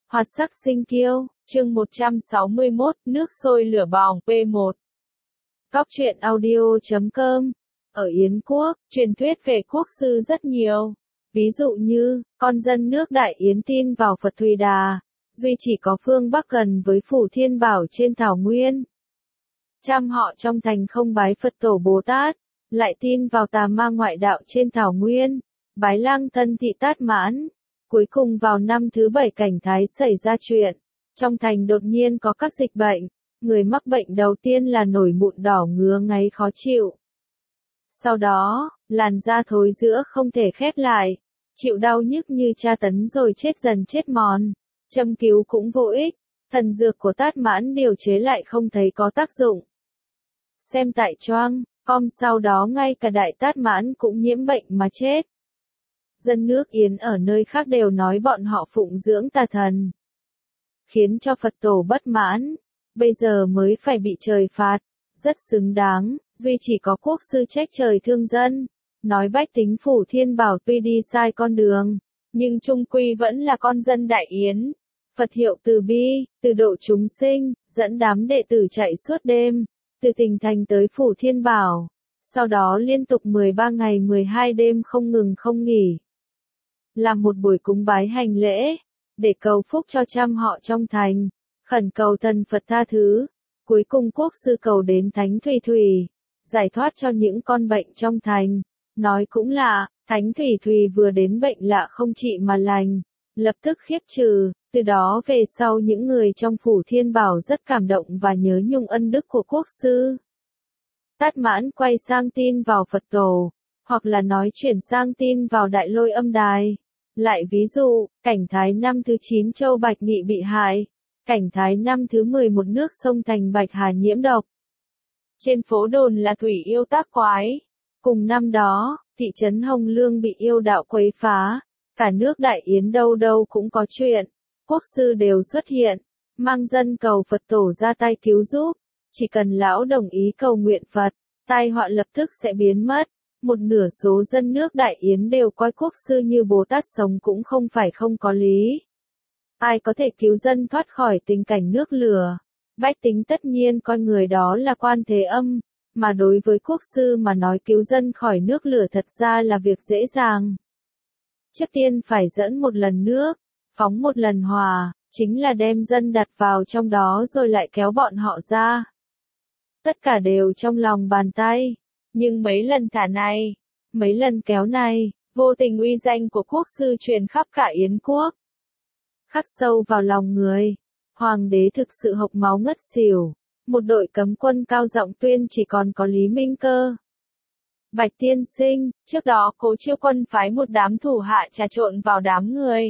Hoạt sắc sinh kiêu, chương 161, nước sôi lửa bỏng P1. Cóc truyện audio.com. Ở Yến Quốc, truyền thuyết về quốc sư rất nhiều. Ví dụ như, con dân nước Đại Yến tin vào Phật Thùy Đà, duy chỉ có phương Bắc gần với Phủ Thiên Bảo trên Thảo Nguyên. Trăm họ trong thành không bái Phật Tổ Bồ Tát, lại tin vào tà ma ngoại đạo trên Thảo Nguyên, bái lang thân thị Tát Mãn. Cuối cùng vào năm thứ 7 cảnh thái xảy ra chuyện, trong thành đột nhiên có các dịch bệnh, người mắc bệnh đầu tiên là nổi mụn đỏ ngứa ngáy khó chịu. Sau đó, làn da thối rữa không thể khép lại, chịu đau nhức như tra tấn rồi chết dần chết mòn, châm cứu cũng vô ích, thần dược của Tát Mãn điều chế lại không thấy có tác dụng. Xem tại Choang, com sau đó ngay cả Đại Tát Mãn cũng nhiễm bệnh mà chết. Dân nước Yến ở nơi khác đều nói bọn họ phụng dưỡng tà thần, khiến cho Phật Tổ bất mãn, bây giờ mới phải bị trời phạt, rất xứng đáng, duy chỉ có quốc sư trách trời thương dân, nói bách tính Phủ Thiên Bảo tuy đi sai con đường, nhưng chung quy vẫn là con dân Đại Yến. Phật hiệu từ bi, từ độ chúng sinh, dẫn đám đệ tử chạy suốt đêm, từ tỉnh thành tới Phủ Thiên Bảo, sau đó liên tục 13 ngày 12 đêm không ngừng không nghỉ. Làm một buổi cúng bái hành lễ, để cầu phúc cho trăm họ trong thành, khẩn cầu thần Phật tha thứ. Cuối cùng quốc sư cầu đến Thánh Thủy Thủy, giải thoát cho những con bệnh trong thành. Nói cũng lạ, Thánh Thủy Thủy vừa đến bệnh lạ không trị mà lành, lập tức khiếp trừ. Từ đó về sau những người trong Phủ Thiên Bảo rất cảm động và nhớ nhung ân đức của quốc sư. Tát Mãn quay sang tin vào Phật Tổ, hoặc là nói chuyển sang tin vào Đại Lôi Âm Đài. Lại ví dụ, cảnh thái năm thứ 9 Châu Bạch Nghị bị hại, cảnh thái năm thứ 11 nước sông Thành Bạch Hà nhiễm độc. Trên phố đồn là thủy yêu tác quái. Cùng năm đó, thị trấn Hồng Lương bị yêu đạo quấy phá, cả nước Đại Yến đâu đâu cũng có chuyện, quốc sư đều xuất hiện, mang dân cầu Phật Tổ ra tay cứu giúp, chỉ cần lão đồng ý cầu nguyện Phật, tai họa lập tức sẽ biến mất. Một nửa số dân nước Đại Yến đều coi quốc sư như Bồ Tát sống cũng không phải không có lý. Ai có thể cứu dân thoát khỏi tình cảnh nước lửa, bách tính tất nhiên coi người đó là Quan Thế Âm, mà đối với quốc sư mà nói cứu dân khỏi nước lửa thật ra là việc dễ dàng. Trước tiên phải dẫn một lần nước, phóng một lần hỏa, chính là đem dân đặt vào trong đó rồi lại kéo bọn họ ra. Tất cả đều trong lòng bàn tay. Nhưng mấy lần thả này, mấy lần kéo này, vô tình uy danh của quốc sư truyền khắp cả Yến quốc. Khắc sâu vào lòng người, hoàng đế thực sự hộc máu ngất xỉu, một đội cấm quân cao giọng tuyên chỉ còn có Lý Minh Cơ. Bạch tiên sinh, trước đó Cố Chiêu Quân phái một đám thủ hạ trà trộn vào đám người.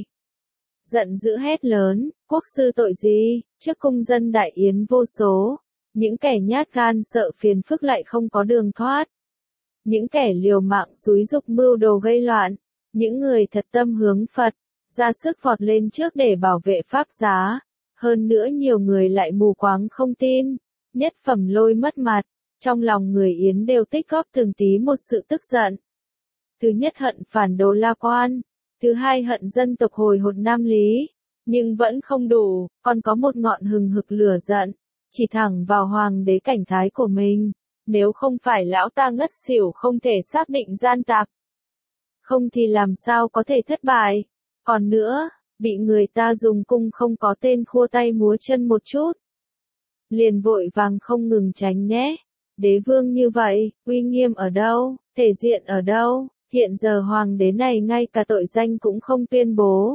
Giận dữ hét lớn, quốc sư tội gì, trước cung dân Đại Yến vô số. Những kẻ nhát gan sợ phiền phức lại không có đường thoát. Những kẻ liều mạng xúi giục mưu đồ gây loạn. Những người thật tâm hướng Phật, ra sức vọt lên trước để bảo vệ pháp giá. Hơn nữa nhiều người lại mù quáng không tin. Nhất phẩm Lôi mất mặt. Trong lòng người Yến đều tích góp từng tí một sự tức giận. Thứ nhất hận phản đồ La Quan. Thứ hai hận dân tộc hồi hột Nam Lý. Nhưng vẫn không đủ, còn có một ngọn hừng hực lửa giận. Chỉ thẳng vào hoàng đế cảnh thái của mình, nếu không phải lão ta ngất xỉu không thể xác định gian tặc. Không thì làm sao có thể thất bại. Còn nữa, bị người ta dùng cung không có tên khua tay múa chân một chút. Liền vội vàng không ngừng tránh né. Đế vương như vậy, uy nghiêm ở đâu, thể diện ở đâu, hiện giờ hoàng đế này ngay cả tội danh cũng không tuyên bố.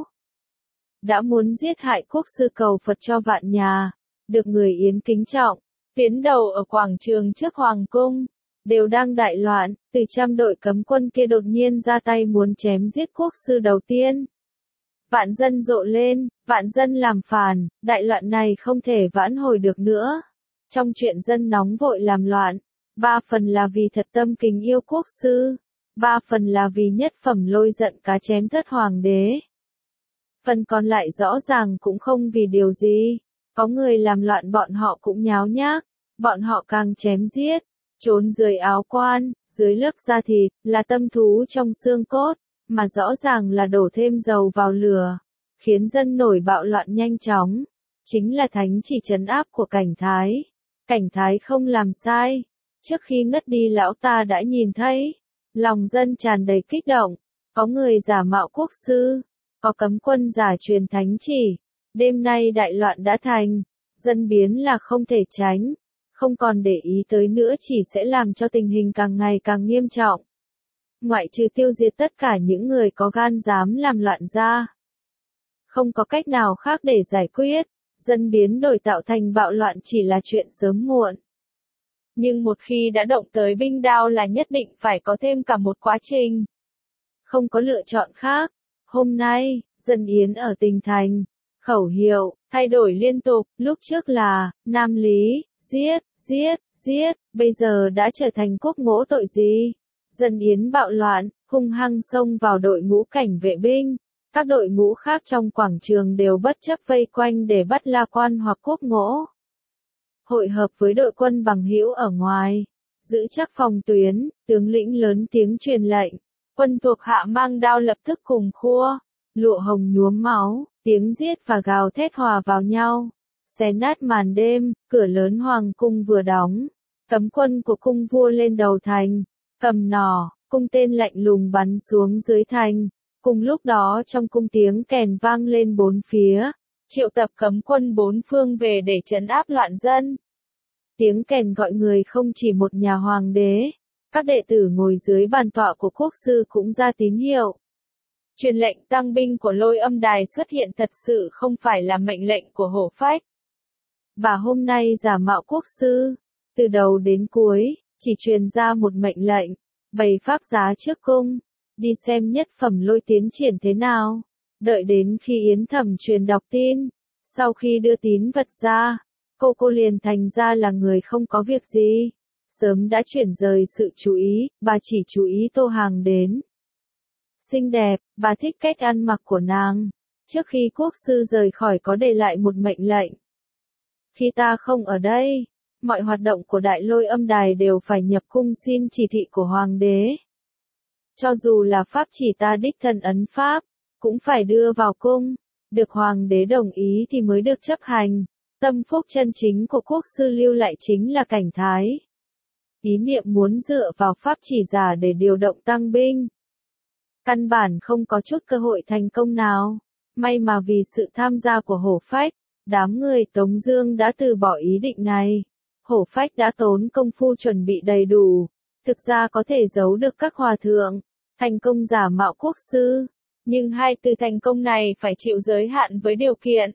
Đã muốn giết hại quốc sư cầu Phật cho vạn nhà. Được người Yến kính trọng, tiến đầu ở quảng trường trước hoàng cung, đều đang đại loạn, từ trăm đội cấm quân kia đột nhiên ra tay muốn chém giết quốc sư đầu tiên. Vạn dân rộ lên, vạn dân làm phản, đại loạn này không thể vãn hồi được nữa. Trong chuyện dân nóng vội làm loạn, 3 phần là vì thật tâm kính yêu quốc sư, 3 phần là vì nhất phẩm Lôi giận cá chém thất hoàng đế. Phần còn lại rõ ràng cũng không vì điều gì. Có người làm loạn bọn họ cũng nháo nhác, bọn họ càng chém giết, trốn dưới áo quan, dưới lớp da thịt, là tâm thú trong xương cốt, mà rõ ràng là đổ thêm dầu vào lửa, khiến dân nổi bạo loạn nhanh chóng. Chính là thánh chỉ trấn áp của Cảnh Thái. Cảnh Thái không làm sai. Trước khi ngất đi lão ta đã nhìn thấy. Lòng dân tràn đầy kích động. Có người giả mạo quốc sư. Có cấm quân giả truyền thánh chỉ. Đêm nay đại loạn đã thành. Dân biến là không thể tránh. Không còn để ý tới nữa chỉ sẽ làm cho tình hình càng ngày càng nghiêm trọng. Ngoại trừ tiêu diệt tất cả những người có gan dám làm loạn ra. Không có cách nào khác để giải quyết. Dân biến đổi tạo thành bạo loạn chỉ là chuyện sớm muộn. Nhưng một khi đã động tới binh đao là nhất định phải có thêm cả một quá trình. Không có lựa chọn khác. Hôm nay, dân yến ở tỉnh thành. Khẩu hiệu, thay đổi liên tục, lúc trước là, Nam Lý, giết, giết, giết, bây giờ đã trở thành quốc ngỗ tội gì? Dân yến bạo loạn, hung hăng xông vào đội ngũ cảnh vệ binh. Các đội ngũ khác trong quảng trường đều bất chấp vây quanh để bắt La Quan hoặc quốc ngỗ. Hội hợp với đội quân bằng hữu ở ngoài. Giữ chắc phòng tuyến, tướng lĩnh lớn tiếng truyền lệnh. Quân thuộc hạ mang đao lập tức cùng khua. Lụa hồng nhuốm máu, tiếng giết và gào thét hòa vào nhau. Xé nát màn đêm, cửa lớn hoàng cung vừa đóng. Cấm quân của cung vua lên đầu thành. Cầm nỏ, cung tên lạnh lùng bắn xuống dưới thành. Cùng lúc đó trong cung tiếng kèn vang lên bốn phía. Triệu tập cấm quân bốn phương về để trấn áp loạn dân. Tiếng kèn gọi người không chỉ một nhà hoàng đế. Các đệ tử ngồi dưới bàn tọa của quốc sư cũng ra tín hiệu. Truyền lệnh tăng binh của Lôi Âm Đài xuất hiện thật sự không phải là mệnh lệnh của Hổ Phách. Bà hôm nay giả mạo quốc sư. Từ đầu đến cuối, chỉ truyền ra một mệnh lệnh. Bày pháp giá trước cung. Đi xem nhất phẩm lôi tiến triển thế nào. Đợi đến khi Yến Thẩm truyền đọc tin. Sau khi đưa tín vật ra, cô liền thành ra là người không có việc gì. Sớm đã chuyển rời sự chú ý, bà chỉ chú ý Tô Hàng đến. Xinh đẹp, bà thích cách ăn mặc của nàng. Trước khi quốc sư rời khỏi có để lại một mệnh lệnh. Khi ta không ở đây, mọi hoạt động của Đại Lôi Âm Đài đều phải nhập cung xin chỉ thị của hoàng đế. Cho dù là pháp chỉ ta đích thân ấn pháp, cũng phải đưa vào cung, được hoàng đế đồng ý thì mới được chấp hành. Tâm phúc chân chính của quốc sư lưu lại chính là Cảnh Thái. Ý niệm muốn dựa vào pháp chỉ giả để điều động tăng binh. Căn bản không có chút cơ hội thành công nào. May mà vì sự tham gia của Hổ Phách, đám người Tống Dương đã từ bỏ ý định này. Hổ Phách đã tốn công phu chuẩn bị đầy đủ. Thực ra có thể giấu được các hòa thượng, thành công giả mạo quốc sư. Nhưng hai từ thành công này phải chịu giới hạn với điều kiện.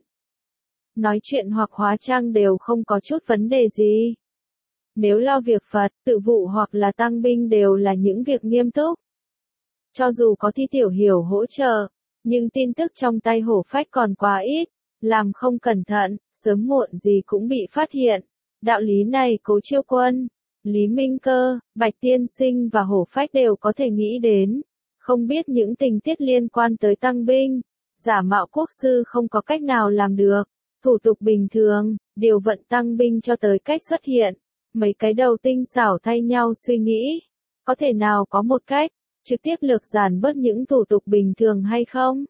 Nói chuyện hoặc hóa trang đều không có chút vấn đề gì. Nếu lo việc Phật, tự vụ hoặc là tăng binh đều là những việc nghiêm túc. Cho dù có Thi Tiểu Hiểu hỗ trợ, nhưng tin tức trong tay Hổ Phách còn quá ít. Làm không cẩn thận, sớm muộn gì cũng bị phát hiện. Đạo lý này Cố Chiêu Quân, Lý Minh Cơ, Bạch Tiên Sinh và Hổ Phách đều có thể nghĩ đến. Không biết những tình tiết liên quan tới tăng binh, giả mạo quốc sư không có cách nào làm được. Thủ tục bình thường, điều vận tăng binh cho tới cách xuất hiện. Mấy cái đầu tinh xảo thay nhau suy nghĩ. Có thể nào có một cách, trực tiếp lược giản bớt những thủ tục bình thường hay không?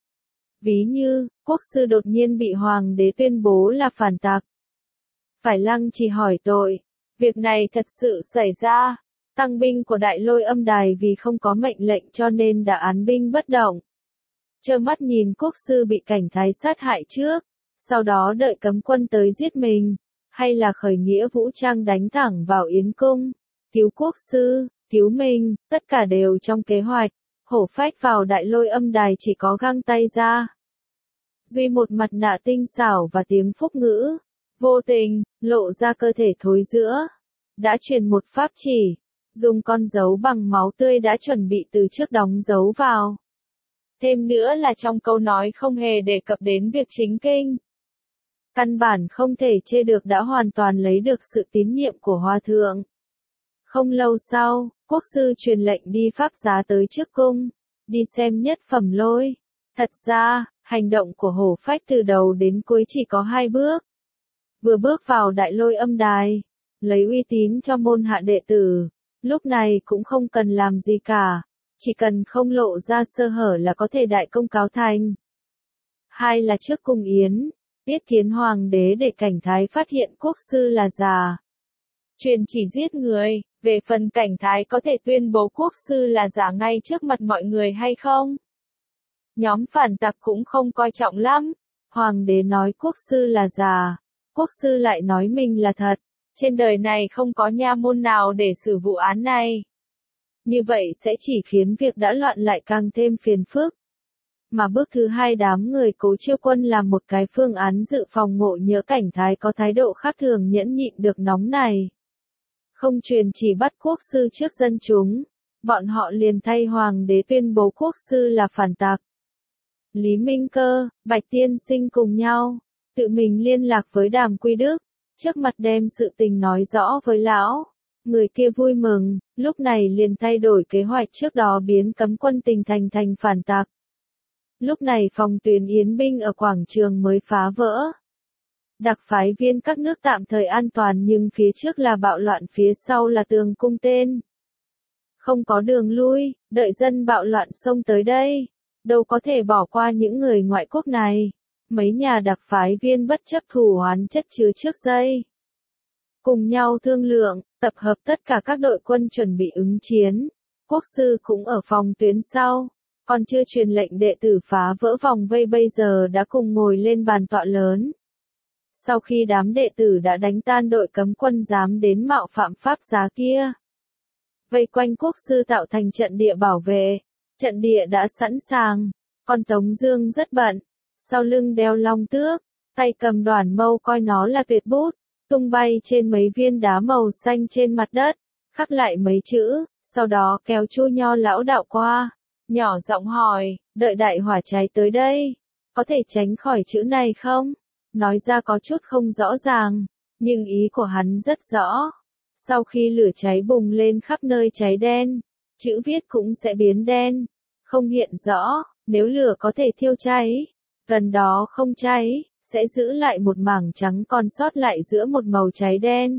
Ví như, quốc sư đột nhiên bị hoàng đế tuyên bố là phản tặc. Phải lăng trì hỏi tội. Việc này thật sự xảy ra. Tăng binh của Đại Lôi Âm Đài vì không có mệnh lệnh cho nên đã án binh bất động. Trơ mắt nhìn quốc sư bị Cảnh Thái sát hại trước. Sau đó đợi cấm quân tới giết mình. Hay là khởi nghĩa vũ trang đánh thẳng vào Yến Cung. Cứu quốc sư, cứu mình, tất cả đều trong kế hoạch. Hổ Phách vào Đại Lôi Âm Đài chỉ có găng tay ra. Duy một mặt nạ tinh xảo và tiếng phúc ngữ. Vô tình, lộ ra cơ thể thối rữa. Đã truyền một pháp chỉ. Dùng con dấu bằng máu tươi đã chuẩn bị từ trước đóng dấu vào. Thêm nữa là trong câu nói không hề đề cập đến việc chính kinh. Căn bản không thể chê được đã hoàn toàn lấy được sự tín nhiệm của hòa thượng. Không lâu sau, quốc sư truyền lệnh đi pháp giá tới trước cung, đi xem nhất phẩm lôi. Thật ra, hành động của Hổ Phách từ đầu đến cuối chỉ có 2 bước. Vừa bước vào Đại Lôi Âm Đài, lấy uy tín cho môn hạ đệ tử, lúc này cũng không cần làm gì cả, chỉ cần không lộ ra sơ hở là có thể đại công cáo thành. Hai là trước cung yến, yết kiến hoàng đế để Cảnh Thái phát hiện quốc sư là giả. Truyền chỉ giết người, về phần Cảnh Thái có thể tuyên bố quốc sư là giả ngay trước mặt mọi người hay không? Nhóm phản tặc cũng không coi trọng lắm. Hoàng đế nói quốc sư là giả, quốc sư lại nói mình là thật. Trên đời này không có nha môn nào để xử vụ án này. Như vậy sẽ chỉ khiến việc đã loạn lại càng thêm phiền phức. Mà bước thứ hai, đám người Cố Chiêu Quân làm một cái phương án dự phòng ngộ nhỡ Cảnh Thái có thái độ khác thường nhẫn nhịn được nóng này. Không truyền chỉ bắt quốc sư trước dân chúng, bọn họ liền thay hoàng đế tuyên bố quốc sư là phản tặc. Lý Minh Cơ, Bạch Tiên Sinh cùng nhau, tự mình liên lạc với Đàm Quy Đức, trước mặt đem sự tình nói rõ với lão. Người kia vui mừng, lúc này liền thay đổi kế hoạch trước đó biến cấm quân Tình Thành thành phản tặc. Lúc này phòng tuyến yến binh ở quảng trường mới phá vỡ. Đặc phái viên các nước tạm thời an toàn nhưng phía trước là bạo loạn, phía sau là tường cung tên. Không có đường lui, đợi dân bạo loạn xông tới đây. Đâu có thể bỏ qua những người ngoại quốc này. Mấy nhà đặc phái viên bất chấp thù oán chất chứa trước đây. Cùng nhau thương lượng, tập hợp tất cả các đội quân chuẩn bị ứng chiến. Quốc sư cũng ở phòng tuyến sau. Còn chưa truyền lệnh đệ tử phá vỡ vòng vây bây giờ đã cùng ngồi lên bàn tọa lớn. Sau khi đám đệ tử đã đánh tan đội cấm quân dám đến mạo phạm pháp giá kia, vây quanh quốc sư tạo thành trận địa bảo vệ. Trận địa đã sẵn sàng, còn Tống Dương rất bận, sau lưng đeo long tước, tay cầm đoản mâu coi nó là tuyệt bút, tung bay trên mấy viên đá màu xanh trên mặt đất, khắc lại mấy chữ, sau đó kéo Chu Nho lão đạo qua, nhỏ giọng hỏi, đợi đại hỏa cháy tới đây, có thể tránh khỏi chữ này không? Nói ra có chút không rõ ràng, nhưng ý của hắn rất rõ. Sau khi lửa cháy bùng lên khắp nơi cháy đen, chữ viết cũng sẽ biến đen, không hiện rõ. Nếu lửa có thể thiêu cháy, gần đó không cháy, sẽ giữ lại một mảng trắng còn sót lại giữa một màu cháy đen.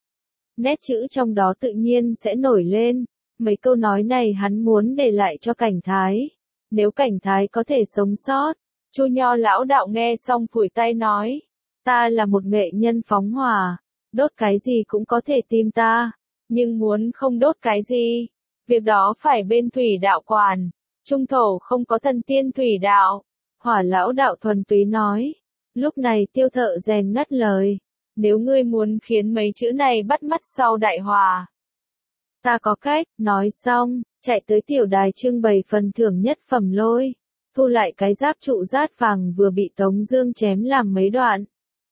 Nét chữ trong đó tự nhiên sẽ nổi lên. Mấy câu nói này hắn muốn để lại cho Cảnh Thái. Nếu Cảnh Thái có thể sống sót. Chu Nho lão đạo nghe xong phủi tay nói, ta là một nghệ nhân phóng hỏa, đốt cái gì cũng có thể tìm ta, nhưng muốn không đốt cái gì, việc đó phải bên thủy đạo quản, trung thổ không có thần tiên thủy đạo. Hỏa lão đạo thuần túy nói, lúc này Tiêu Thợ rèn ngắt lời, nếu ngươi muốn khiến mấy chữ này bắt mắt sau đại hòa, ta có cách. Nói xong, chạy tới tiểu đài trưng bày phần thưởng nhất phẩm lôi. Thu lại cái giáp trụ rát vàng vừa bị Tống Dương chém làm mấy đoạn.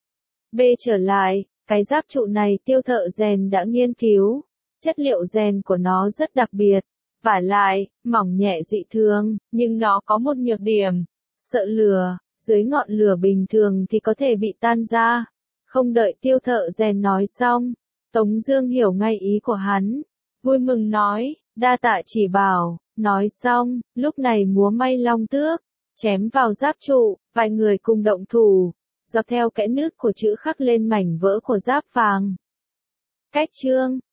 B trở lại, cái giáp trụ này Tiêu Thợ rèn đã nghiên cứu, chất liệu rèn của nó rất đặc biệt, vả lại, mỏng nhẹ dị thường, nhưng nó có một nhược điểm, sợ lửa, dưới ngọn lửa bình thường thì có thể bị tan ra. Không đợi Tiêu Thợ rèn nói xong, Tống Dương hiểu ngay ý của hắn, vui mừng nói, đa tạ chỉ bảo. Nói xong, lúc này múa may long tước, chém vào giáp trụ, vài người cùng động thủ, dọc theo kẽ nứt của chữ khắc lên mảnh vỡ của giáp vàng. Cách chương